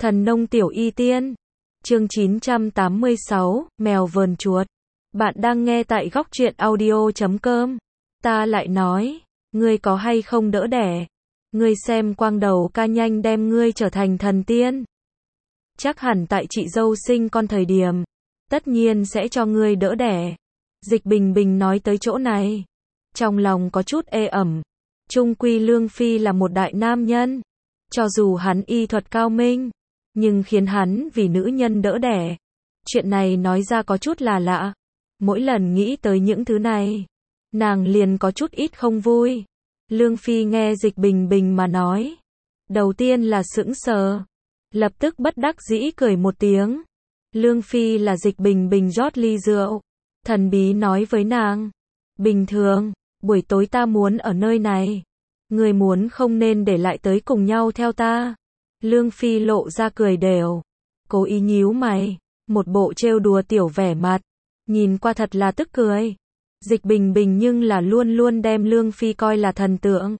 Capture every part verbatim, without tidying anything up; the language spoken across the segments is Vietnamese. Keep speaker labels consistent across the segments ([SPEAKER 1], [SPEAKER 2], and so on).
[SPEAKER 1] Thần nông tiểu y tiên. Chương chín trăm tám mươi sáu, mèo vờn chuột. Bạn đang nghe tại góc truyện audio chấm com. Ta lại nói, ngươi có hay không đỡ đẻ? Ngươi xem quang đầu ca nhanh đem ngươi trở thành thần tiên. Chắc hẳn tại chị dâu sinh con thời điểm, tất nhiên sẽ cho ngươi đỡ đẻ. Dịch Bình Bình nói tới chỗ này, trong lòng có chút ê ẩm. Chung quy Lương Phi là một đại nam nhân, cho dù hắn y thuật cao minh, nhưng khiến hắn vì nữ nhân đỡ đẻ. Chuyện này nói ra có chút là lạ. Mỗi lần nghĩ tới những thứ này, nàng liền có chút ít không vui. Lương Phi nghe Dịch Bình Bình mà nói, đầu tiên là sững sờ, lập tức bất đắc dĩ cười một tiếng. Lương Phi là Dịch Bình Bình rót ly rượu, thần bí nói với nàng, bình thường, buổi tối ta muốn ở nơi này, người muốn không nên để lại tới cùng nhau theo ta. Lương Phi lộ ra cười đều, cố ý nhíu mày, một bộ trêu đùa tiểu vẻ mặt, nhìn qua thật là tức cười. Dịch Bình Bình nhưng là luôn luôn đem Lương Phi coi là thần tượng.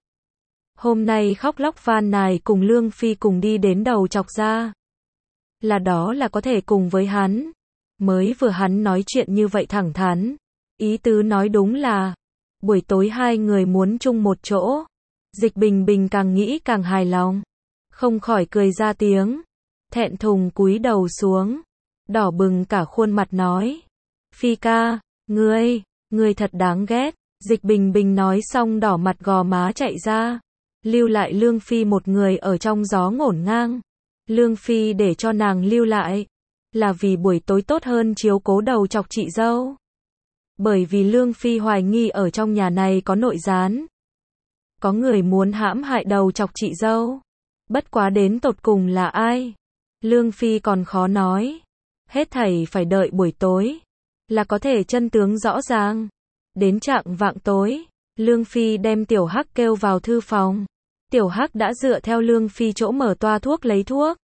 [SPEAKER 1] Hôm nay khóc lóc van nài cùng Lương Phi cùng đi đến đầu chọc ra, là đó là có thể cùng với hắn. Mới vừa hắn nói chuyện như vậy thẳng thắn, ý tứ nói đúng là buổi tối hai người muốn chung một chỗ. Dịch Bình Bình càng nghĩ càng hài lòng, không khỏi cười ra tiếng, thẹn thùng cúi đầu xuống, đỏ bừng cả khuôn mặt nói, Phi ca, ngươi, ngươi thật đáng ghét. Dịch Bình Bình nói xong đỏ mặt gò má chạy ra, lưu lại Lương Phi một người ở trong gió ngổn ngang. Lương Phi để cho nàng lưu lại, là vì buổi tối tốt hơn chiếu cố đầu chọc chị dâu. Bởi vì Lương Phi hoài nghi ở trong nhà này có nội gián, có người muốn hãm hại đầu chọc chị dâu. Bất quá đến tột cùng là ai, Lương Phi còn khó nói. Hết thảy phải đợi buổi tối, là có thể chân tướng rõ ràng. Đến trạng vạng tối, Lương Phi đem Tiểu Hắc kêu vào thư phòng. Tiểu Hắc đã dựa theo Lương Phi chỗ mở toa thuốc lấy thuốc.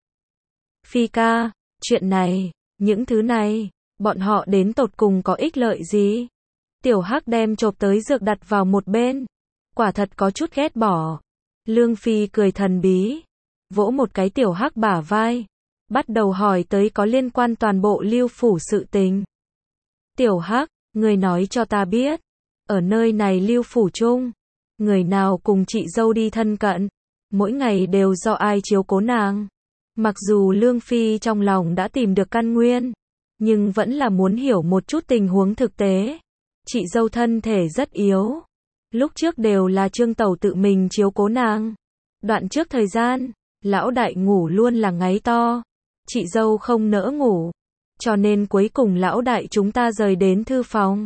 [SPEAKER 1] Phi ca, chuyện này, những thứ này, bọn họ đến tột cùng có ích lợi gì? Tiểu Hắc đem chộp tới dược đặt vào một bên, quả thật có chút ghét bỏ. Lương Phi cười thần bí, vỗ một cái Tiểu Hắc bả vai, bắt đầu hỏi tới có liên quan toàn bộ Lưu phủ sự tình. Tiểu Hắc, người nói cho ta biết, ở nơi này Lưu phủ chung, người nào cùng chị dâu đi thân cận, mỗi ngày đều do ai chiếu cố nàng? Mặc dù Lương Phi trong lòng đã tìm được căn nguyên, nhưng vẫn là muốn hiểu một chút tình huống thực tế. Chị dâu thân thể rất yếu, lúc trước đều là Trương Tẩu tự mình chiếu cố nàng. Đoạn trước thời gian, lão đại ngủ luôn là ngáy to, chị dâu không nỡ ngủ, cho nên cuối cùng lão đại chúng ta rời đến thư phòng.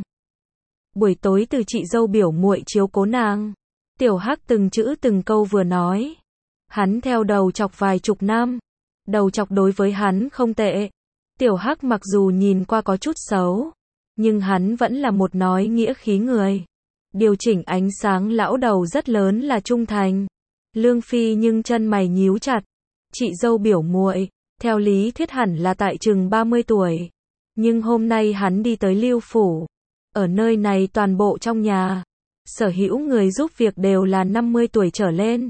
[SPEAKER 1] Buổi tối từ chị dâu biểu muội chiếu cố nàng. Tiểu Hắc từng chữ từng câu vừa nói. Hắn theo đầu chọc vài chục năm, đầu chọc đối với hắn không tệ. Tiểu Hắc mặc dù nhìn qua có chút xấu, nhưng hắn vẫn là một nói nghĩa khí người. Điều chỉnh ánh sáng lão đầu rất lớn là trung thành. Lương Phi nhưng chân mày nhíu chặt. Chị dâu biểu muội, theo lý thuyết hẳn là tại chừng ba mươi tuổi. Nhưng hôm nay hắn đi tới Lưu phủ. Ở nơi này toàn bộ trong nhà, sở hữu người giúp việc đều là năm mươi tuổi trở lên.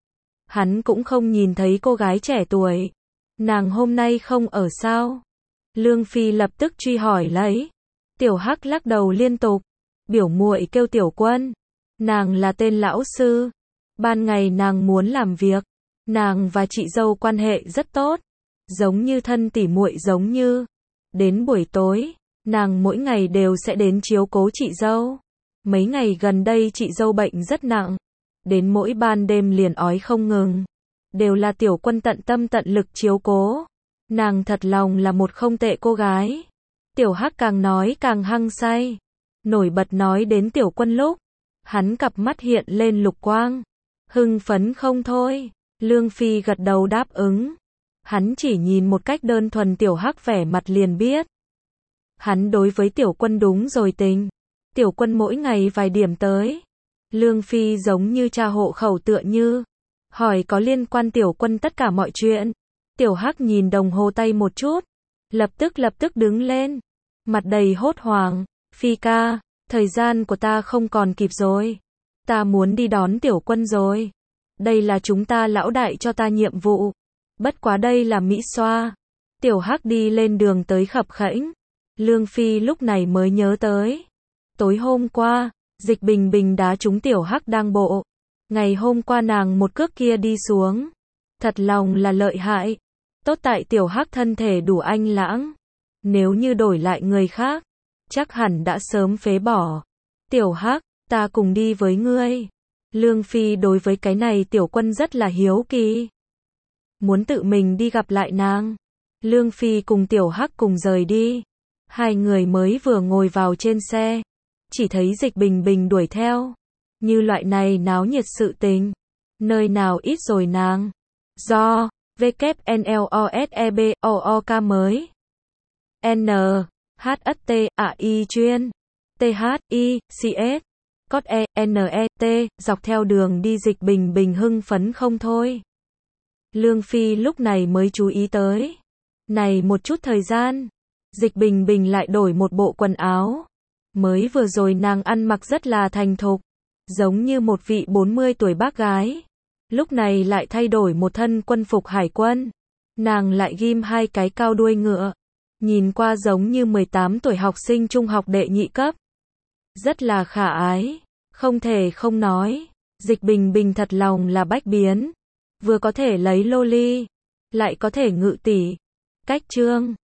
[SPEAKER 1] Hắn cũng không nhìn thấy cô gái trẻ tuổi. Nàng hôm nay không ở sao? Lương Phi lập tức truy hỏi lấy. Tiểu Hắc lắc đầu liên tục. Biểu muội kêu Tiểu Quân. Nàng là tên lão sư. Ban ngày nàng muốn làm việc. Nàng và chị dâu quan hệ rất tốt, giống như thân tỉ muội giống như. Đến buổi tối, nàng mỗi ngày đều sẽ đến chiếu cố chị dâu. Mấy ngày gần đây chị dâu bệnh rất nặng, đến mỗi ban đêm liền ói không ngừng. Đều là Tiểu Quân tận tâm tận lực chiếu cố. Nàng thật lòng là một không tệ cô gái. Tiểu Hắc càng nói càng hăng say, nổi bật nói đến Tiểu Quân lúc, hắn cặp mắt hiện lên lục quang, hưng phấn không thôi. Lương Phi gật đầu đáp ứng. Hắn chỉ nhìn một cách đơn thuần Tiểu Hắc vẻ mặt liền biết. Hắn đối với Tiểu Quân đúng rồi tình. Tiểu Quân mỗi ngày vài điểm tới. Lương Phi giống như cha hộ khẩu tựa như, hỏi có liên quan Tiểu Quân tất cả mọi chuyện. Tiểu Hắc nhìn đồng hồ tay một chút, lập tức lập tức đứng lên, mặt đầy hốt hoảng. Phi ca, thời gian của ta không còn kịp rồi. Ta muốn đi đón Tiểu Quân rồi. Đây là chúng ta lão đại cho ta nhiệm vụ. Bất quá đây là Mỹ xoa. Tiểu Hắc đi lên đường tới khập khẽnh. Lương Phi lúc này mới nhớ tới. Tối hôm qua, Dịch Bình Bình đá trúng Tiểu Hắc đang bộ. Ngày hôm qua nàng một cước kia đi xuống. Thật lòng là lợi hại. Tốt tại Tiểu Hắc thân thể đủ anh lãng. Nếu như đổi lại người khác, chắc hẳn đã sớm phế bỏ. Tiểu Hắc, ta cùng đi với ngươi. Lương Phi đối với cái này Tiểu Quân rất là hiếu kỳ. Muốn tự mình đi gặp lại nàng. Lương Phi cùng Tiểu Hắc cùng rời đi. Hai người mới vừa ngồi vào trên xe. Chỉ thấy Dịch Bình Bình đuổi theo. Như loại này náo nhiệt sự tình. Nơi nào ít rồi nàng. Do, W N L O S E B O O K mới. N, H S T, A I chuyên. T H I, C S. Cốt E, N E T, dọc theo đường đi Dịch Bình Bình hưng phấn không thôi. Lương Phi lúc này mới chú ý tới. Này một chút thời gian, Dịch Bình Bình lại đổi một bộ quần áo. Mới vừa rồi nàng ăn mặc rất là thành thục, giống như một vị bốn mươi tuổi bác gái. Lúc này lại thay đổi một thân quân phục hải quân. Nàng lại ghim hai cái cao đuôi ngựa. Nhìn qua giống như mười tám tuổi học sinh trung học đệ nhị cấp. Rất là khả ái. Không thể không nói. Dịch Bình Bình thật lòng là bách biến. Vừa có thể lấy loli, lại có thể ngự tỷ. Cách chương